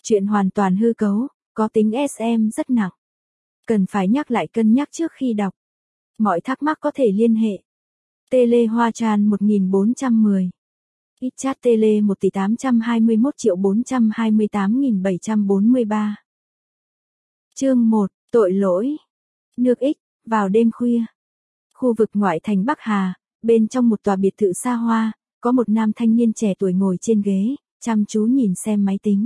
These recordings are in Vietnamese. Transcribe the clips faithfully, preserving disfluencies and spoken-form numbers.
Chuyện hoàn toàn hư cấu, có tính ét em rất nặng. Cần phải nhắc lại cân nhắc trước khi đọc. Mọi thắc mắc có thể liên hệ. Tele Hoa Chan một nghìn bốn trăm mười. Ichat Tele một tỷ tám trăm hai mươi mốt triệu bốn trăm hai mươi tám nghìn bảy trăm bốn mươi ba. Chương một, tội lỗi. Nước X, vào đêm khuya. Khu vực ngoại thành Bắc Hà, bên trong một tòa biệt thự xa hoa, có một nam thanh niên trẻ tuổi ngồi trên ghế, chăm chú nhìn xem máy tính.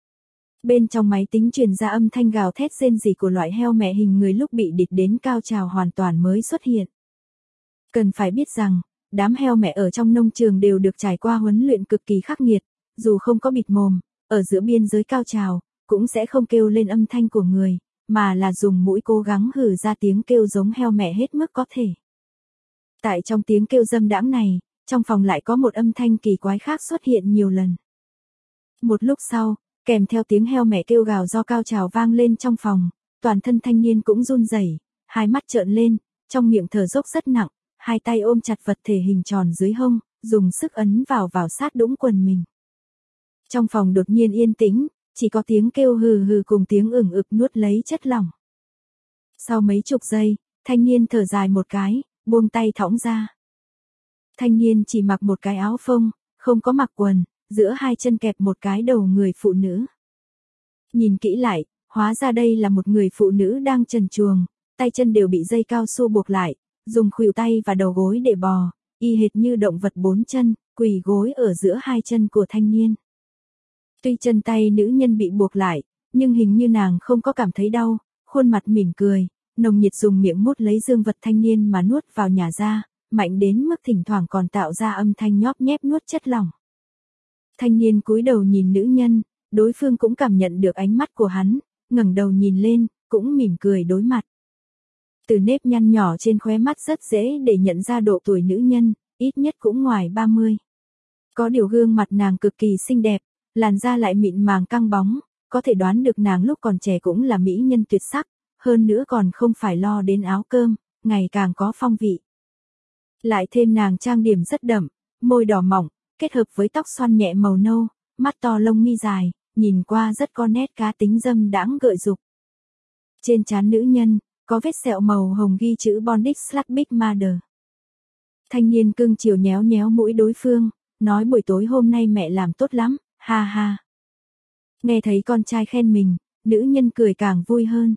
Bên trong máy tính truyền ra âm thanh gào thét rên rỉ của loại heo mẹ hình người lúc bị địch đến cao trào hoàn toàn mới xuất hiện. Cần phải biết rằng, đám heo mẹ ở trong nông trường đều được trải qua huấn luyện cực kỳ khắc nghiệt, dù không có bịt mồm, ở giữa biên giới cao trào, cũng sẽ không kêu lên âm thanh của người, mà là dùng mũi cố gắng hử ra tiếng kêu giống heo mẹ hết mức có thể. Tại trong tiếng kêu dâm đãng này, trong phòng lại có một âm thanh kỳ quái khác xuất hiện nhiều lần. Một lúc sau, kèm theo tiếng heo mẹ kêu gào do cao trào vang lên trong phòng, toàn thân thanh niên cũng run rẩy, hai mắt trợn lên, trong miệng thở dốc rất nặng, hai tay ôm chặt vật thể hình tròn dưới hông, dùng sức ấn vào vào sát đũng quần mình. Trong phòng đột nhiên yên tĩnh, chỉ có tiếng kêu hừ hừ cùng tiếng ửng ực nuốt lấy chất lỏng. Sau mấy chục giây, thanh niên thở dài một cái, buông tay thõng ra. Thanh niên chỉ mặc một cái áo phông, không có mặc quần, giữa hai chân kẹp một cái đầu người phụ nữ. Nhìn kỹ lại, hóa ra đây là một người phụ nữ đang trần truồng, tay chân đều bị dây cao su buộc lại, dùng khuỷu tay và đầu gối để bò, y hệt như động vật bốn chân, quỳ gối ở giữa hai chân của thanh niên. Tuy chân tay nữ nhân bị buộc lại, nhưng hình như nàng không có cảm thấy đau, khuôn mặt mỉm cười, nồng nhiệt dùng miệng mút lấy dương vật thanh niên mà nuốt vào nhả ra, mạnh đến mức thỉnh thoảng còn tạo ra âm thanh nhóp nhép nuốt chất lỏng. Thanh niên cúi đầu nhìn nữ nhân, đối phương cũng cảm nhận được ánh mắt của hắn, ngẩng đầu nhìn lên, cũng mỉm cười đối mặt. Từ nếp nhăn nhỏ trên khóe mắt rất dễ để nhận ra độ tuổi nữ nhân, ít nhất cũng ngoài ba mươi. Có điều gương mặt nàng cực kỳ xinh đẹp, làn da lại mịn màng căng bóng, có thể đoán được nàng lúc còn trẻ cũng là mỹ nhân tuyệt sắc, hơn nữa còn không phải lo đến áo cơm, ngày càng có phong vị. Lại thêm nàng trang điểm rất đậm, môi đỏ mỏng, kết hợp với tóc xoăn nhẹ màu nâu, mắt to lông mi dài, nhìn qua rất có nét cá tính dâm đãng gợi dục. Trên trán nữ nhân, có vết sẹo màu hồng ghi chữ Bondage slash Big Mother. Thanh niên cưng chiều nhéo nhéo mũi đối phương, nói buổi tối hôm nay mẹ làm tốt lắm, ha ha. Nghe thấy con trai khen mình, nữ nhân cười càng vui hơn.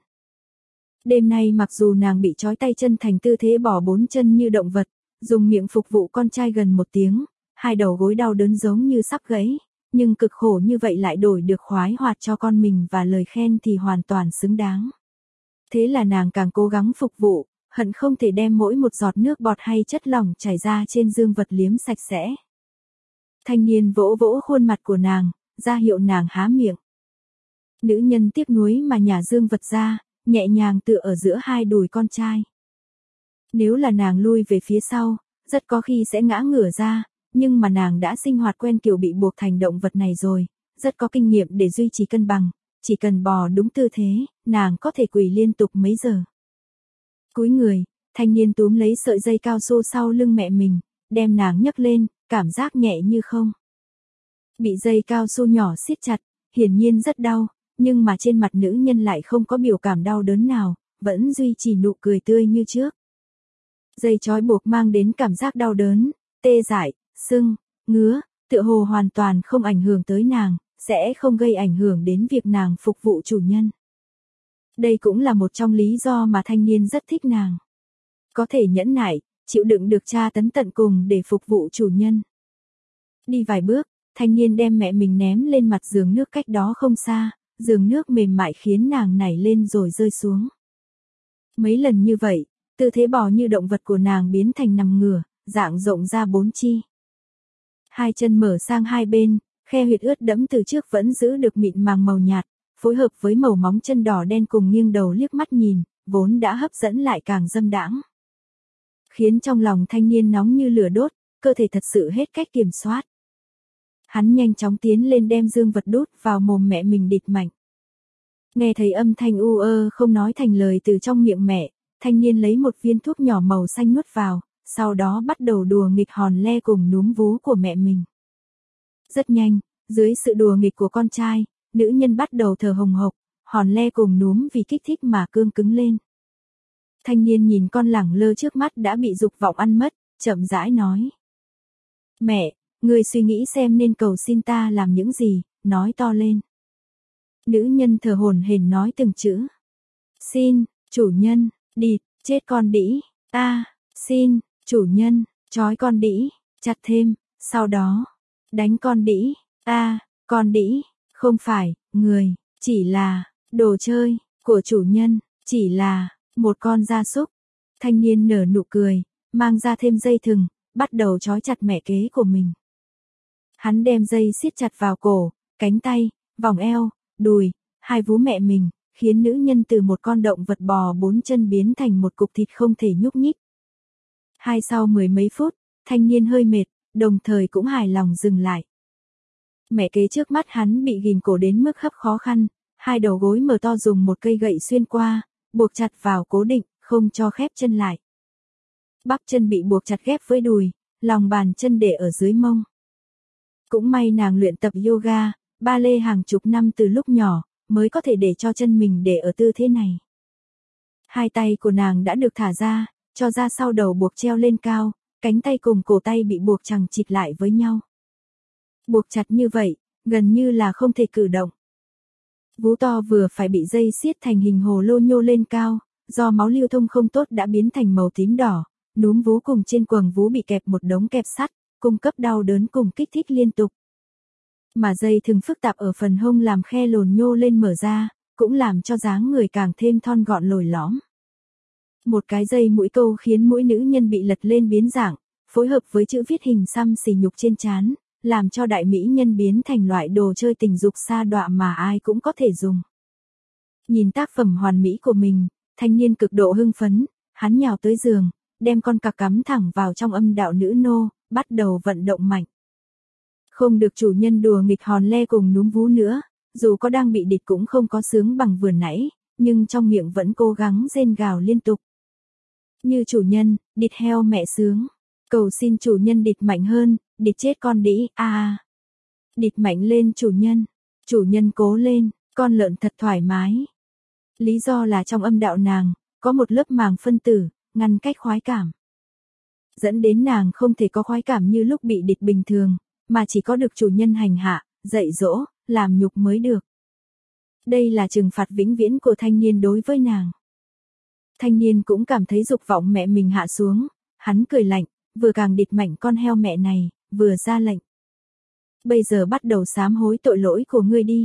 Đêm nay mặc dù nàng bị trói tay chân thành tư thế bỏ bốn chân như động vật, dùng miệng phục vụ con trai gần một tiếng, hai đầu gối đau đớn giống như sắp gãy, nhưng cực khổ như vậy lại đổi được khoái hoạt cho con mình và lời khen thì hoàn toàn xứng đáng. Thế là nàng càng cố gắng phục vụ, hận không thể đem mỗi một giọt nước bọt hay chất lỏng chảy ra trên dương vật liếm sạch sẽ. Thanh niên vỗ vỗ khuôn mặt của nàng, ra hiệu nàng há miệng. Nữ nhân tiếc nuối mà nhả dương vật ra, nhẹ nhàng tựa ở giữa hai đùi con trai. Nếu là nàng lui về phía sau, rất có khi sẽ ngã ngửa ra, nhưng mà nàng đã sinh hoạt quen kiểu bị buộc thành động vật này rồi, rất có kinh nghiệm để duy trì cân bằng, chỉ cần bò đúng tư thế, nàng có thể quỳ liên tục mấy giờ. Cúi người, thanh niên túm lấy sợi dây cao su sau lưng mẹ mình, đem nàng nhấc lên, cảm giác nhẹ như không. Bị dây cao su nhỏ siết chặt, hiển nhiên rất đau, nhưng mà trên mặt nữ nhân lại không có biểu cảm đau đớn nào, vẫn duy trì nụ cười tươi như trước. Dây trói buộc mang đến cảm giác đau đớn, tê dại, sưng, ngứa, tựa hồ hoàn toàn không ảnh hưởng tới nàng, sẽ không gây ảnh hưởng đến việc nàng phục vụ chủ nhân. Đây cũng là một trong lý do mà thanh niên rất thích nàng. Có thể nhẫn nại, chịu đựng được tra tấn tận cùng để phục vụ chủ nhân. Đi vài bước, thanh niên đem mẹ mình ném lên mặt giường nước cách đó không xa, giường nước mềm mại khiến nàng nảy lên rồi rơi xuống. Mấy lần như vậy, tư thế bò như động vật của nàng biến thành nằm ngửa, dạng rộng ra bốn chi. Hai chân mở sang hai bên, khe huyệt ướt đẫm từ trước vẫn giữ được mịn màng màu nhạt, phối hợp với màu móng chân đỏ đen cùng nghiêng đầu liếc mắt nhìn, vốn đã hấp dẫn lại càng dâm đãng. Khiến trong lòng thanh niên nóng như lửa đốt, cơ thể thật sự hết cách kiểm soát. Hắn nhanh chóng tiến lên đem dương vật đút vào mồm mẹ mình địt mạnh. Nghe thấy âm thanh u ơ không nói thành lời từ trong miệng mẹ, thanh niên lấy một viên thuốc nhỏ màu xanh nuốt vào, sau đó bắt đầu đùa nghịch hòn le cùng núm vú của mẹ mình. Rất nhanh, dưới sự đùa nghịch của con trai, nữ nhân bắt đầu thở hồng hộc, hòn le cùng núm vì kích thích mà cương cứng lên. Thanh niên nhìn con lẳng lơ trước mắt đã bị dục vọng ăn mất, chậm rãi nói. Mẹ, người suy nghĩ xem nên cầu xin ta làm những gì, nói to lên. Nữ nhân thở hổn hển nói từng chữ. Xin, chủ nhân, địt, chết con đĩ, ta, xin, chủ nhân, trói con đĩ, chặt thêm, sau đó, đánh con đĩ, ta, con đĩ, không phải, người, chỉ là, đồ chơi, của chủ nhân, chỉ là, một con gia súc. Thanh niên nở nụ cười, mang ra thêm dây thừng, bắt đầu trói chặt mẹ kế của mình. Hắn đem dây siết chặt vào cổ, cánh tay, vòng eo, đùi, hai vú mẹ mình, khiến nữ nhân từ một con động vật bò bốn chân biến thành một cục thịt không thể nhúc nhích. Hai sau mười mấy phút, thanh niên hơi mệt, đồng thời cũng hài lòng dừng lại. Mẹ kế trước mắt hắn bị ghìm cổ đến mức hấp khó khăn, hai đầu gối mở to dùng một cây gậy xuyên qua, buộc chặt vào cố định, không cho khép chân lại. Bắp chân bị buộc chặt ghép với đùi, lòng bàn chân để ở dưới mông. Cũng may nàng luyện tập yoga, ba lê hàng chục năm từ lúc nhỏ, mới có thể để cho chân mình để ở tư thế này. Hai tay của nàng đã được thả ra, cho ra sau đầu buộc treo lên cao, cánh tay cùng cổ tay bị buộc chằng chịt lại với nhau. Buộc chặt như vậy, gần như là không thể cử động. Vú to vừa phải bị dây siết thành hình hồ lô nhô lên cao, do máu lưu thông không tốt đã biến thành màu tím đỏ, núm vú cùng trên quầng vú bị kẹp một đống kẹp sắt, cung cấp đau đớn cùng kích thích liên tục. Mà dây thừng phức tạp ở phần hông làm khe lồn nhô lên mở ra, cũng làm cho dáng người càng thêm thon gọn lồi lõm. Một cái dây mũi câu khiến mũi nữ nhân bị lật lên biến dạng, phối hợp với chữ viết hình xăm xì nhục trên trán, làm cho đại mỹ nhân biến thành loại đồ chơi tình dục sa đọa mà ai cũng có thể dùng. Nhìn tác phẩm hoàn mỹ của mình, thanh niên cực độ hưng phấn, hắn nhào tới giường, đem con cặc cắm thẳng vào trong âm đạo nữ nô, bắt đầu vận động mạnh. Không được chủ nhân đùa nghịch hòn le cùng núm vú nữa, dù có đang bị địt cũng không có sướng bằng vừa nãy, nhưng trong miệng vẫn cố gắng rên gào liên tục. Như chủ nhân, địt heo mẹ sướng. Cầu xin chủ nhân địt mạnh hơn, địt chết con đĩ, a à. Địt mạnh lên chủ nhân. Chủ nhân cố lên, con lợn thật thoải mái. Lý do là trong âm đạo nàng, có một lớp màng phân tử, ngăn cách khoái cảm. Dẫn đến nàng không thể có khoái cảm như lúc bị địt bình thường, mà chỉ có được chủ nhân hành hạ, dạy dỗ, làm nhục mới được. Đây là trừng phạt vĩnh viễn của thanh niên đối với nàng. Thanh niên cũng cảm thấy dục vọng mẹ mình hạ xuống, hắn cười lạnh, vừa càng địt mạnh con heo mẹ này, vừa ra lệnh. Bây giờ bắt đầu sám hối tội lỗi của ngươi đi.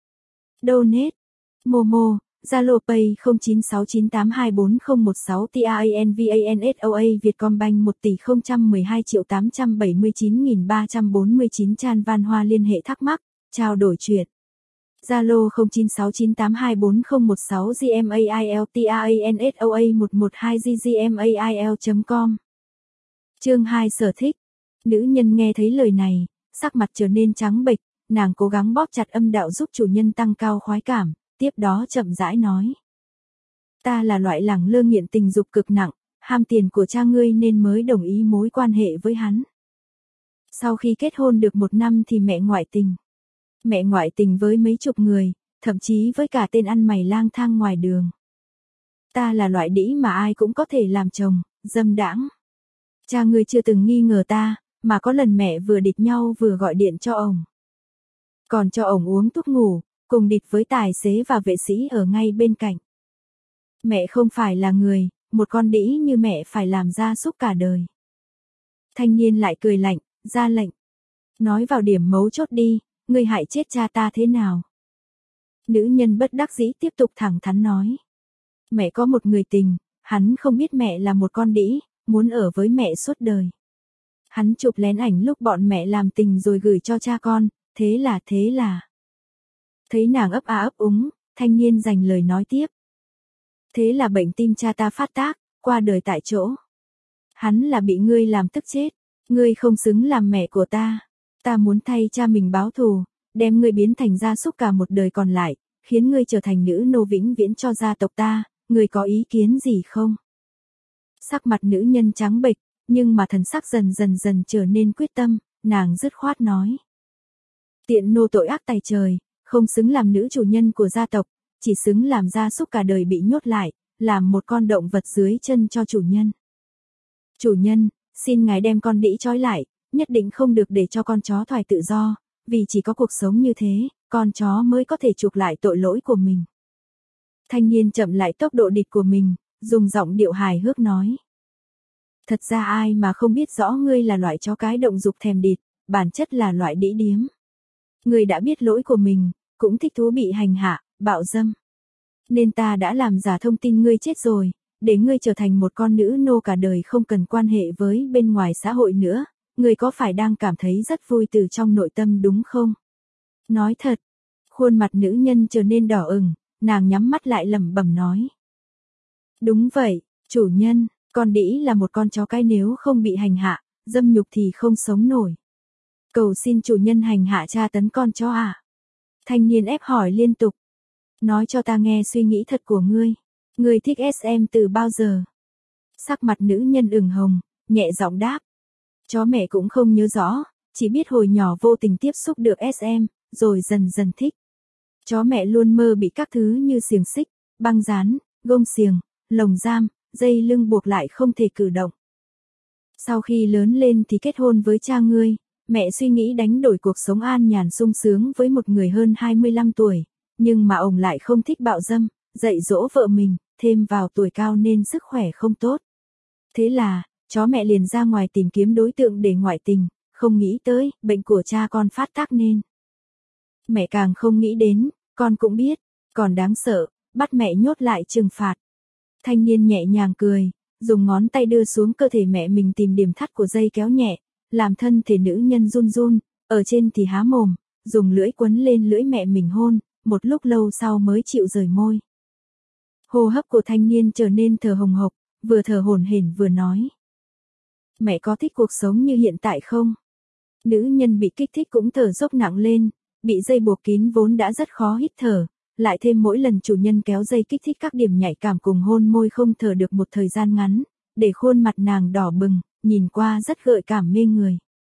Donate, Momo, Zalo Pay không chín sáu chín tám hai bốn không một sáu T A N V A N S O A Vietcombank một tỷ không một hai triệu tám trăm bảy mươi chín nghìn ba trăm bốn mươi chín Chan Van Hoa liên hệ thắc mắc, trao đổi chuyện. Zalo không chín sáu chín tám hai bốn không một sáu gmail T A N S O A một một hai gmail chấm com. Chương hai sở thích. Nữ nhân nghe thấy lời này, sắc mặt trở nên trắng bệch, nàng cố gắng bóp chặt âm đạo giúp chủ nhân tăng cao khoái cảm, tiếp đó chậm rãi nói. Ta là loại lẳng lơ nghiện tình dục cực nặng, ham tiền của cha ngươi nên mới đồng ý mối quan hệ với hắn. Sau khi kết hôn được một năm thì mẹ ngoại tình. Mẹ ngoại tình với mấy chục người, thậm chí với cả tên ăn mày lang thang ngoài đường. Ta là loại đĩ mà ai cũng có thể làm chồng, dâm đãng. Cha ngươi chưa từng nghi ngờ ta, mà có lần mẹ vừa địt nhau vừa gọi điện cho ổng. Còn cho ổng uống thuốc ngủ, cùng địt với tài xế và vệ sĩ ở ngay bên cạnh. Mẹ không phải là người, một con đĩ như mẹ phải làm gia súc cả đời. Thanh niên lại cười lạnh, ra lệnh. Nói vào điểm mấu chốt đi, ngươi hại chết cha ta thế nào? Nữ nhân bất đắc dĩ tiếp tục thẳng thắn nói. Mẹ có một người tình, hắn không biết mẹ là một con đĩ, muốn ở với mẹ suốt đời. Hắn chụp lén ảnh lúc bọn mẹ làm tình rồi gửi cho cha con, thế là thế là. Thấy nàng ấp a ấp úng, thanh niên dành lời nói tiếp. Thế là bệnh tim cha ta phát tác, qua đời tại chỗ. Hắn là bị ngươi làm tức chết, ngươi không xứng làm mẹ của ta. Ta muốn thay cha mình báo thù, đem ngươi biến thành gia súc cả một đời còn lại, khiến ngươi trở thành nữ nô vĩnh viễn cho gia tộc ta, ngươi có ý kiến gì không? Sắc mặt nữ nhân trắng bệch, nhưng mà thần sắc dần dần dần trở nên quyết tâm, nàng dứt khoát nói. Tiện nô tội ác tày trời, không xứng làm nữ chủ nhân của gia tộc, chỉ xứng làm gia súc cả đời bị nhốt lại, làm một con động vật dưới chân cho chủ nhân. Chủ nhân, xin ngài đem con đĩ trói lại, nhất định không được để cho con chó thoải tự do, vì chỉ có cuộc sống như thế, con chó mới có thể chuộc lại tội lỗi của mình. Thanh niên chậm lại tốc độ địt của mình, dùng giọng điệu hài hước nói. Thật ra ai mà không biết rõ ngươi là loại chó cái động dục thèm địt, bản chất là loại đĩ điếm. Ngươi đã biết lỗi của mình, cũng thích thú bị hành hạ, bạo dâm. Nên ta đã làm giả thông tin ngươi chết rồi, để ngươi trở thành một con nữ nô cả đời không cần quan hệ với bên ngoài xã hội nữa, ngươi có phải đang cảm thấy rất vui từ trong nội tâm đúng không? Nói thật, khuôn mặt nữ nhân trở nên đỏ ửng, nàng nhắm mắt lại lẩm bẩm nói. Đúng vậy, chủ nhân, con đĩ là một con chó cái nếu không bị hành hạ, dâm nhục thì không sống nổi. Cầu xin chủ nhân hành hạ tra tấn con chó à? Thanh niên ép hỏi liên tục. Nói cho ta nghe suy nghĩ thật của ngươi. Ngươi thích ét em từ bao giờ? Sắc mặt nữ nhân ửng hồng, nhẹ giọng đáp. Chó mẹ cũng không nhớ rõ, chỉ biết hồi nhỏ vô tình tiếp xúc được ét em, rồi dần dần thích. Chó mẹ luôn mơ bị các thứ như xiềng xích, băng dán, gông xiềng, lồng giam, dây lưng buộc lại không thể cử động. Sau khi lớn lên thì kết hôn với cha ngươi, mẹ suy nghĩ đánh đổi cuộc sống an nhàn sung sướng với một người hơn hai mươi lăm tuổi, nhưng mà ông lại không thích bạo dâm, dạy dỗ vợ mình, thêm vào tuổi cao nên sức khỏe không tốt. Thế là, chó mẹ liền ra ngoài tìm kiếm đối tượng để ngoại tình, không nghĩ tới, bệnh của cha con phát tác nên. Mẹ càng không nghĩ đến, con cũng biết, còn đáng sợ, bắt mẹ nhốt lại trừng phạt. Thanh niên nhẹ nhàng cười, dùng ngón tay đưa xuống cơ thể mẹ mình tìm điểm thắt của dây kéo nhẹ, làm thân thể nữ nhân run run, ở trên thì há mồm, dùng lưỡi quấn lên lưỡi mẹ mình hôn, một lúc lâu sau mới chịu rời môi. Hô hấp của thanh niên trở nên thở hồng hộc, vừa thở hổn hển vừa nói. Mẹ có thích cuộc sống như hiện tại không? Nữ nhân bị kích thích cũng thở dốc nặng lên, bị dây buộc kín vốn đã rất khó hít thở, lại thêm mỗi lần chủ nhân kéo dây kích thích các điểm nhạy cảm cùng hôn môi không thở được một thời gian ngắn, để khuôn mặt nàng đỏ bừng, nhìn qua rất gợi cảm mê người.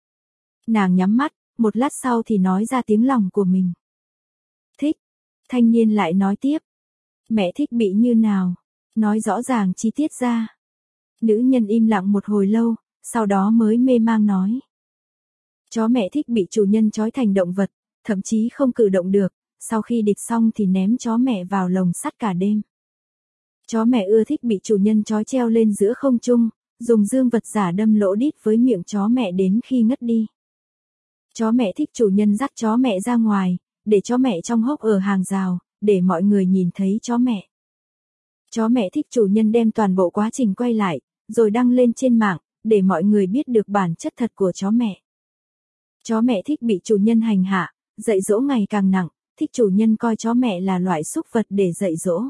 Nàng nhắm mắt, một lát sau thì nói ra tiếng lòng của mình. Thích. Thanh niên lại nói tiếp. Mẹ thích bị như nào? Nói rõ ràng chi tiết ra. Nữ nhân im lặng một hồi lâu, sau đó mới mê mang nói. Chó mẹ thích bị chủ nhân trói thành động vật, thậm chí không cử động được, sau khi địt xong thì ném chó mẹ vào lồng sắt cả đêm. Chó mẹ ưa thích bị chủ nhân trói treo lên giữa không trung, dùng dương vật giả đâm lỗ đít với miệng chó mẹ đến khi ngất đi. Chó mẹ thích chủ nhân dắt chó mẹ ra ngoài, để chó mẹ trong hốc ở hàng rào, để mọi người nhìn thấy chó mẹ. Chó mẹ thích chủ nhân đem toàn bộ quá trình quay lại, rồi đăng lên trên mạng, để mọi người biết được bản chất thật của chó mẹ. Chó mẹ thích bị chủ nhân hành hạ, dạy dỗ ngày càng nặng, thích chủ nhân coi chó mẹ là loại súc vật để dạy dỗ.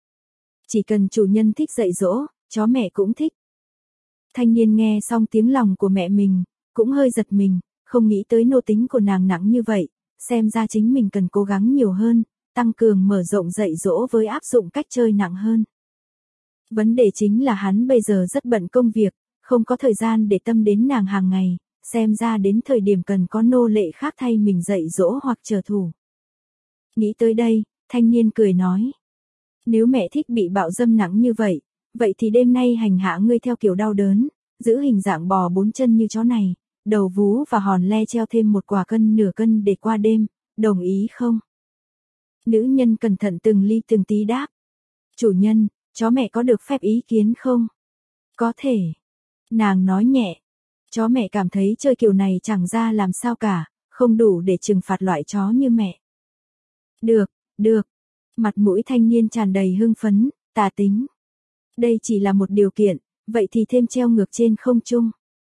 Chỉ cần chủ nhân thích dạy dỗ, chó mẹ cũng thích. Thanh niên nghe xong tiếng lòng của mẹ mình, cũng hơi giật mình, không nghĩ tới nô tính của nàng nặng như vậy, xem ra chính mình cần cố gắng nhiều hơn, tăng cường mở rộng dạy dỗ với áp dụng cách chơi nặng hơn. Vấn đề chính là hắn bây giờ rất bận công việc, không có thời gian để tâm đến nàng hàng ngày, xem ra đến thời điểm cần có nô lệ khác thay mình dạy dỗ hoặc trở thủ. Nghĩ tới đây, thanh niên cười nói. Nếu mẹ thích bị bạo dâm nặng như vậy, vậy thì đêm nay hành hạ ngươi theo kiểu đau đớn, giữ hình dạng bò bốn chân như chó này, đầu vú và hòn le treo thêm một quả cân nửa cân để qua đêm, đồng ý không? Nữ nhân cẩn thận từng ly từng tí đáp. Chủ nhân, chó mẹ có được phép ý kiến không? Có thể. Nàng nói nhẹ. Chó mẹ cảm thấy chơi kiểu này chẳng ra làm sao cả, không đủ để trừng phạt loại chó như mẹ. Được, được. Mặt mũi thanh niên tràn đầy hưng phấn, tà tính. Đây chỉ là một điều kiện, vậy thì thêm treo ngược trên không trung.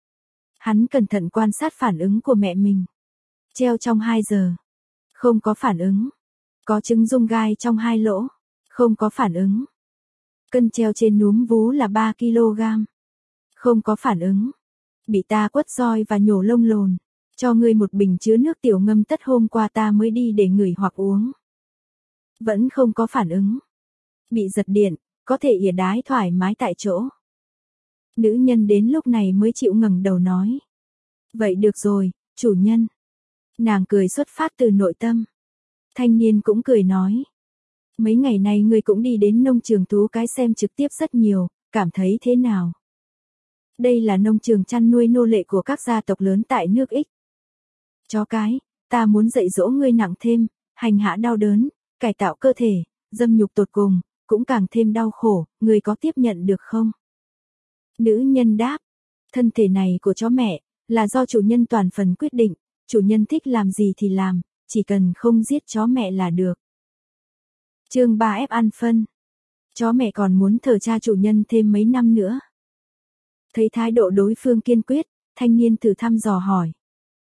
Hắn cẩn thận quan sát phản ứng của mẹ mình. Treo trong hai giờ. Không có phản ứng. Có trứng rung gai trong hai lỗ. Không có phản ứng. Cân treo trên núm vú là ba ki lô gam. Không có phản ứng. Bị ta quất roi và nhổ lông lồn. Cho ngươi một bình chứa nước tiểu ngâm tất hôm qua ta mới đi để ngửi hoặc uống. Vẫn không có phản ứng. Bị giật điện, có thể ỉa đái thoải mái tại chỗ. Nữ nhân đến lúc này mới chịu ngẩng đầu nói. Vậy được rồi, chủ nhân. Nàng cười xuất phát từ nội tâm. Thanh niên cũng cười nói. Mấy ngày nay ngươi cũng đi đến nông trường thú cái xem trực tiếp rất nhiều, cảm thấy thế nào? Đây là nông trường chăn nuôi nô lệ của các gia tộc lớn tại nước X. Chó cái, ta muốn dạy dỗ ngươi nặng thêm, hành hạ đau đớn, cải tạo cơ thể, dâm nhục tột cùng, cũng càng thêm đau khổ, ngươi có tiếp nhận được không? Nữ nhân đáp, thân thể này của chó mẹ, là do chủ nhân toàn phần quyết định, chủ nhân thích làm gì thì làm, chỉ cần không giết chó mẹ là được. Chương ba ép ăn phân. Chó mẹ còn muốn thờ cha chủ nhân thêm mấy năm nữa. Thấy thái độ đối phương kiên quyết, thanh niên thử thăm dò hỏi.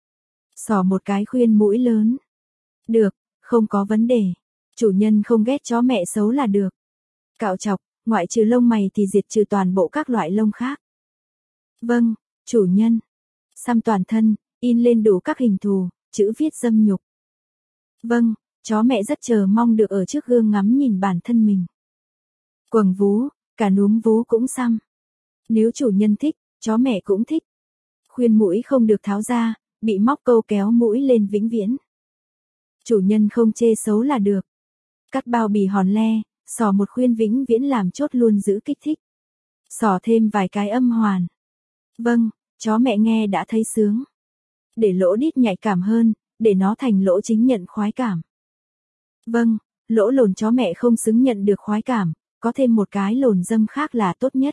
Xỏ một cái khuyên mũi lớn. Được, không có vấn đề. Chủ nhân không ghét chó mẹ xấu là được. Cạo chọc, ngoại trừ lông mày thì diệt trừ toàn bộ các loại lông khác. Vâng, chủ nhân. Xăm toàn thân, in lên đủ các hình thù, chữ viết dâm nhục. Vâng, chó mẹ rất chờ mong được ở trước gương ngắm nhìn bản thân mình. Quầng vú, cả núm vú cũng xăm. Nếu chủ nhân thích, chó mẹ cũng thích. Khuyên mũi không được tháo ra, bị móc câu kéo mũi lên vĩnh viễn. Chủ nhân không chê xấu là được. Cắt bao bì hòn le, xỏ một khuyên vĩnh viễn làm chốt luôn giữ kích thích. Xỏ thêm vài cái âm hoàn. Vâng, chó mẹ nghe đã thấy sướng. Để lỗ đít nhạy cảm hơn, để nó thành lỗ chính nhận khoái cảm. Vâng, lỗ lồn chó mẹ không xứng nhận được khoái cảm, có thêm một cái lồn dâm khác là tốt nhất.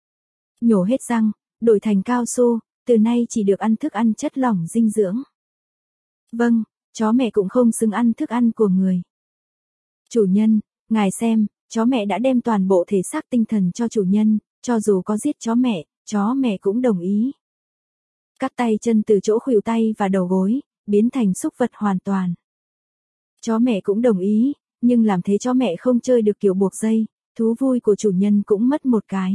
Nhổ hết răng, đổi thành cao su, từ nay chỉ được ăn thức ăn chất lỏng dinh dưỡng. Vâng, chó mẹ cũng không xứng ăn thức ăn của người. Chủ nhân, ngài xem, chó mẹ đã đem toàn bộ thể xác tinh thần cho chủ nhân, cho dù có giết chó mẹ, chó mẹ cũng đồng ý. Cắt tay chân từ chỗ khuỷu tay và đầu gối, biến thành súc vật hoàn toàn. Chó mẹ cũng đồng ý, nhưng làm thế chó mẹ không chơi được kiểu buộc dây, thú vui của chủ nhân cũng mất một cái.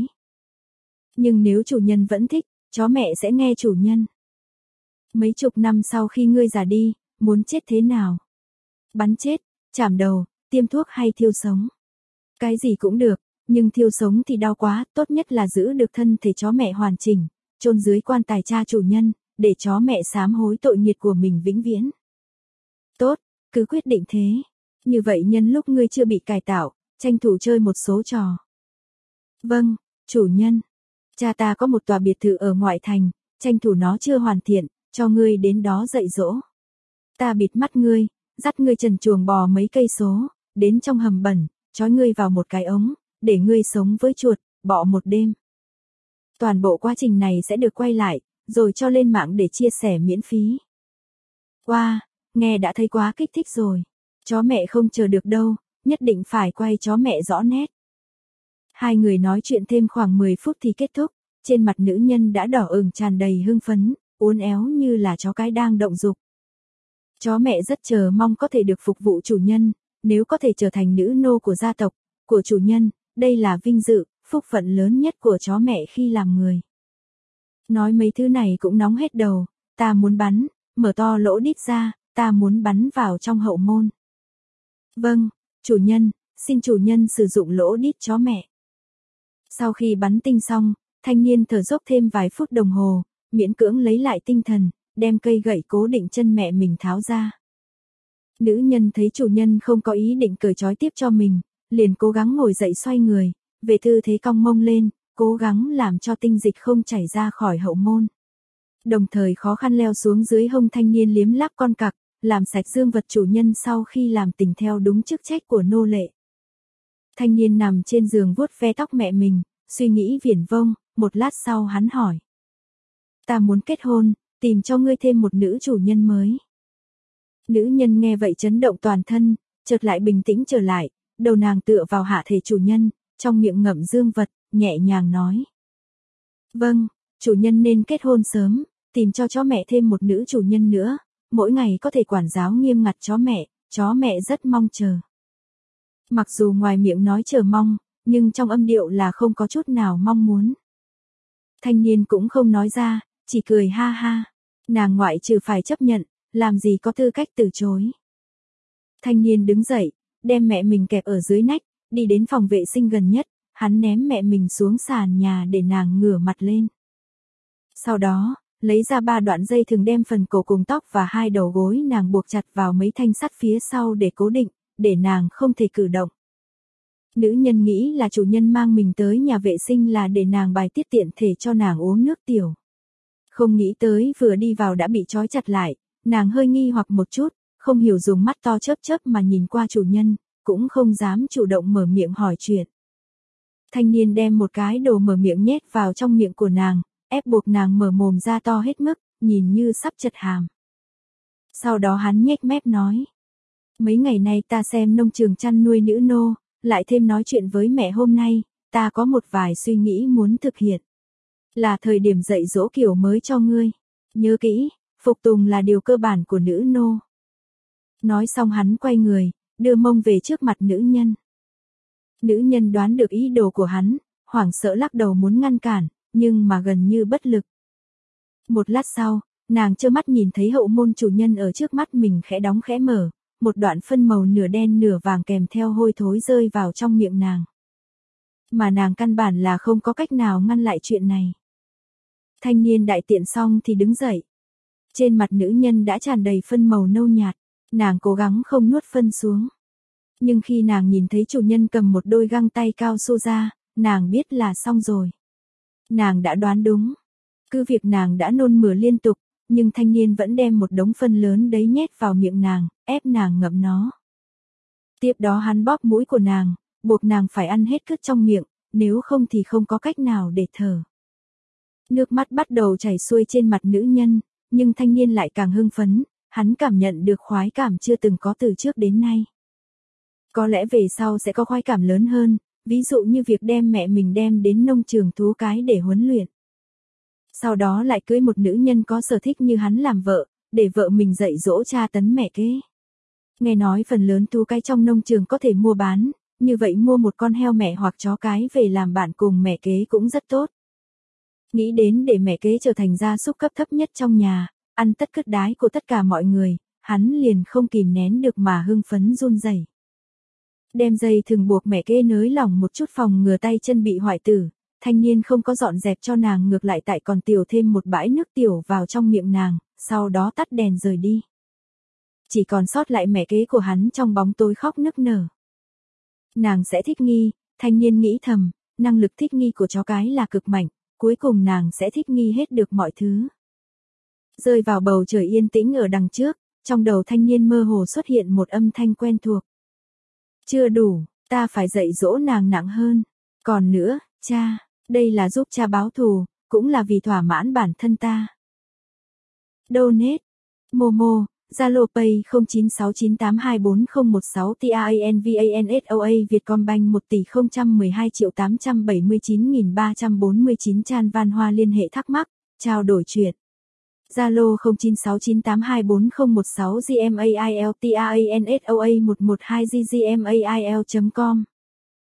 Nhưng nếu chủ nhân vẫn thích, chó mẹ sẽ nghe chủ nhân. Mấy chục năm sau khi ngươi già đi, muốn chết thế nào? Bắn chết, chảm đầu, tiêm thuốc hay thiêu sống? Cái gì cũng được, nhưng thiêu sống thì đau quá, tốt nhất là giữ được thân thể chó mẹ hoàn chỉnh, chôn dưới quan tài cha chủ nhân, để chó mẹ sám hối tội nghiệt của mình vĩnh viễn. Tốt, cứ quyết định thế. Như vậy nhân lúc ngươi chưa bị cải tạo, tranh thủ chơi một số trò. Vâng, chủ nhân. Cha ta có một tòa biệt thự ở ngoại thành, tranh thủ nó chưa hoàn thiện, cho ngươi đến đó dạy dỗ. Ta bịt mắt ngươi, dắt ngươi trần truồng bò mấy cây số, đến trong hầm bẩn, trói ngươi vào một cái ống, để ngươi sống với chuột, bọ một đêm. Toàn bộ quá trình này sẽ được quay lại, rồi cho lên mạng để chia sẻ miễn phí. Wow, nghe đã thấy quá kích thích rồi. Chó mẹ không chờ được đâu, nhất định phải quay chó mẹ rõ nét. Hai người nói chuyện thêm khoảng mười phút thì kết thúc, trên mặt nữ nhân đã đỏ ửng tràn đầy hưng phấn, uốn éo như là chó cái đang động dục. Chó mẹ rất chờ mong có thể được phục vụ chủ nhân, nếu có thể trở thành nữ nô của gia tộc, của chủ nhân, đây là vinh dự, phúc phận lớn nhất của chó mẹ khi làm người. Nói mấy thứ này cũng nóng hết đầu, ta muốn bắn, mở to lỗ đít ra, ta muốn bắn vào trong hậu môn. Vâng, chủ nhân, xin chủ nhân sử dụng lỗ đít chó mẹ. Sau khi bắn tinh xong, thanh niên thở dốc thêm vài phút đồng hồ, miễn cưỡng lấy lại tinh thần, đem cây gậy cố định chân mẹ mình tháo ra. Nữ nhân thấy chủ nhân không có ý định cởi trói tiếp cho mình, liền cố gắng ngồi dậy xoay người, về tư thế cong mông lên, cố gắng làm cho tinh dịch không chảy ra khỏi hậu môn. Đồng thời khó khăn leo xuống dưới hông thanh niên liếm láp con cặc, làm sạch dương vật chủ nhân sau khi làm tình theo đúng chức trách của nô lệ. Thanh niên nằm trên giường vuốt ve tóc mẹ mình, suy nghĩ viển vông, một lát sau hắn hỏi. Ta muốn kết hôn, tìm cho ngươi thêm một nữ chủ nhân mới. Nữ nhân nghe vậy chấn động toàn thân, chợt lại bình tĩnh trở lại, đầu nàng tựa vào hạ thể chủ nhân, trong miệng ngậm dương vật, nhẹ nhàng nói. Vâng, chủ nhân nên kết hôn sớm, tìm cho chó mẹ thêm một nữ chủ nhân nữa, mỗi ngày có thể quản giáo nghiêm ngặt chó mẹ, chó mẹ rất mong chờ. Mặc dù ngoài miệng nói chờ mong, nhưng trong âm điệu là không có chút nào mong muốn. Thanh niên cũng không nói ra, chỉ cười ha ha, nàng ngoại trừ phải chấp nhận, làm gì có tư cách từ chối. Thanh niên đứng dậy, đem mẹ mình kẹp ở dưới nách, đi đến phòng vệ sinh gần nhất, hắn ném mẹ mình xuống sàn nhà để nàng ngửa mặt lên. Sau đó, lấy ra ba đoạn dây thừng đem phần cổ cùng tóc và hai đầu gối nàng buộc chặt vào mấy thanh sắt phía sau để cố định, để nàng không thể cử động. Nữ nhân nghĩ là chủ nhân mang mình tới nhà vệ sinh là để nàng bài tiết tiện thể cho nàng uống nước tiểu. Không nghĩ tới vừa đi vào đã bị trói chặt lại, nàng hơi nghi hoặc một chút, không hiểu dùng mắt to chớp chớp mà nhìn qua chủ nhân, cũng không dám chủ động mở miệng hỏi chuyện. Thanh niên đem một cái đồ mở miệng nhét vào trong miệng của nàng, ép buộc nàng mở mồm ra to hết mức, nhìn như sắp chật hàm. Sau đó hắn nhếch mép nói. Mấy ngày nay ta xem nông trường chăn nuôi nữ nô, lại thêm nói chuyện với mẹ hôm nay, ta có một vài suy nghĩ muốn thực hiện. Là thời điểm dạy dỗ kiểu mới cho ngươi. Nhớ kỹ, phục tùng là điều cơ bản của nữ nô. Nói xong hắn quay người, đưa mông về trước mặt nữ nhân. Nữ nhân đoán được ý đồ của hắn, hoảng sợ lắc đầu muốn ngăn cản, nhưng mà gần như bất lực. Một lát sau, nàng trơ mắt nhìn thấy hậu môn chủ nhân ở trước mắt mình khẽ đóng khẽ mở, một đoạn phân màu nửa đen nửa vàng kèm theo hôi thối rơi vào trong miệng nàng. Mà nàng căn bản là không có cách nào ngăn lại chuyện này. Thanh niên đại tiện xong thì đứng dậy. Trên mặt nữ nhân đã tràn đầy phân màu nâu nhạt, nàng cố gắng không nuốt phân xuống. Nhưng khi nàng nhìn thấy chủ nhân cầm một đôi găng tay cao su ra, nàng biết là xong rồi. Nàng đã đoán đúng. Cứ việc nàng đã nôn mửa liên tục, nhưng thanh niên vẫn đem một đống phân lớn đấy nhét vào miệng nàng, ép nàng ngậm nó. Tiếp đó hắn bóp mũi của nàng, buộc nàng phải ăn hết cứt trong miệng, nếu không thì không có cách nào để thở. Nước mắt bắt đầu chảy xuôi trên mặt nữ nhân, nhưng thanh niên lại càng hưng phấn, hắn cảm nhận được khoái cảm chưa từng có từ trước đến nay. Có lẽ về sau sẽ có khoái cảm lớn hơn, ví dụ như việc đem mẹ mình đem đến nông trường thú cái để huấn luyện. Sau đó lại cưới một nữ nhân có sở thích như hắn làm vợ, để vợ mình dạy dỗ tra tấn mẹ kế. Nghe nói phần lớn thú cái trong nông trường có thể mua bán, như vậy mua một con heo mẹ hoặc chó cái về làm bạn cùng mẹ kế cũng rất tốt. Nghĩ đến để mẹ kế trở thành gia súc cấp thấp nhất trong nhà, ăn tất cất đái của tất cả mọi người, hắn liền không kìm nén được mà hưng phấn run rẩy. Đem dây thừng buộc mẹ kế nới lỏng một chút phòng ngừa tay chân bị hoại tử, thanh niên không có dọn dẹp cho nàng, ngược lại tại còn tiểu thêm một bãi nước tiểu vào trong miệng nàng, sau đó tắt đèn rời đi. Chỉ còn sót lại mẹ kế của hắn trong bóng tối khóc nức nở. Nàng sẽ thích nghi, thanh niên nghĩ thầm, năng lực thích nghi của chó cái là cực mạnh, cuối cùng nàng sẽ thích nghi hết được mọi thứ. Rơi vào bầu trời yên tĩnh ở đằng trước, trong đầu thanh niên mơ hồ xuất hiện một âm thanh quen thuộc. Chưa đủ, ta phải dạy dỗ nàng nặng hơn. Còn nữa, cha, đây là giúp cha báo thù, cũng là vì thỏa mãn bản thân ta. Donate, Momo, Zalo Pay không chín sáu chín tám hai bốn không một sáu T A N V A N S O A Vietcombank một tỷ không một hai triệu tám trăm bảy mươi chín nghìn ba trăm bốn mươi chín Chan Van Hoa liên hệ thắc mắc, trao đổi chuyện. Zalo không chín sáu chín tám hai bốn không một sáu gmail T A N S O A một một hai gmail chấm com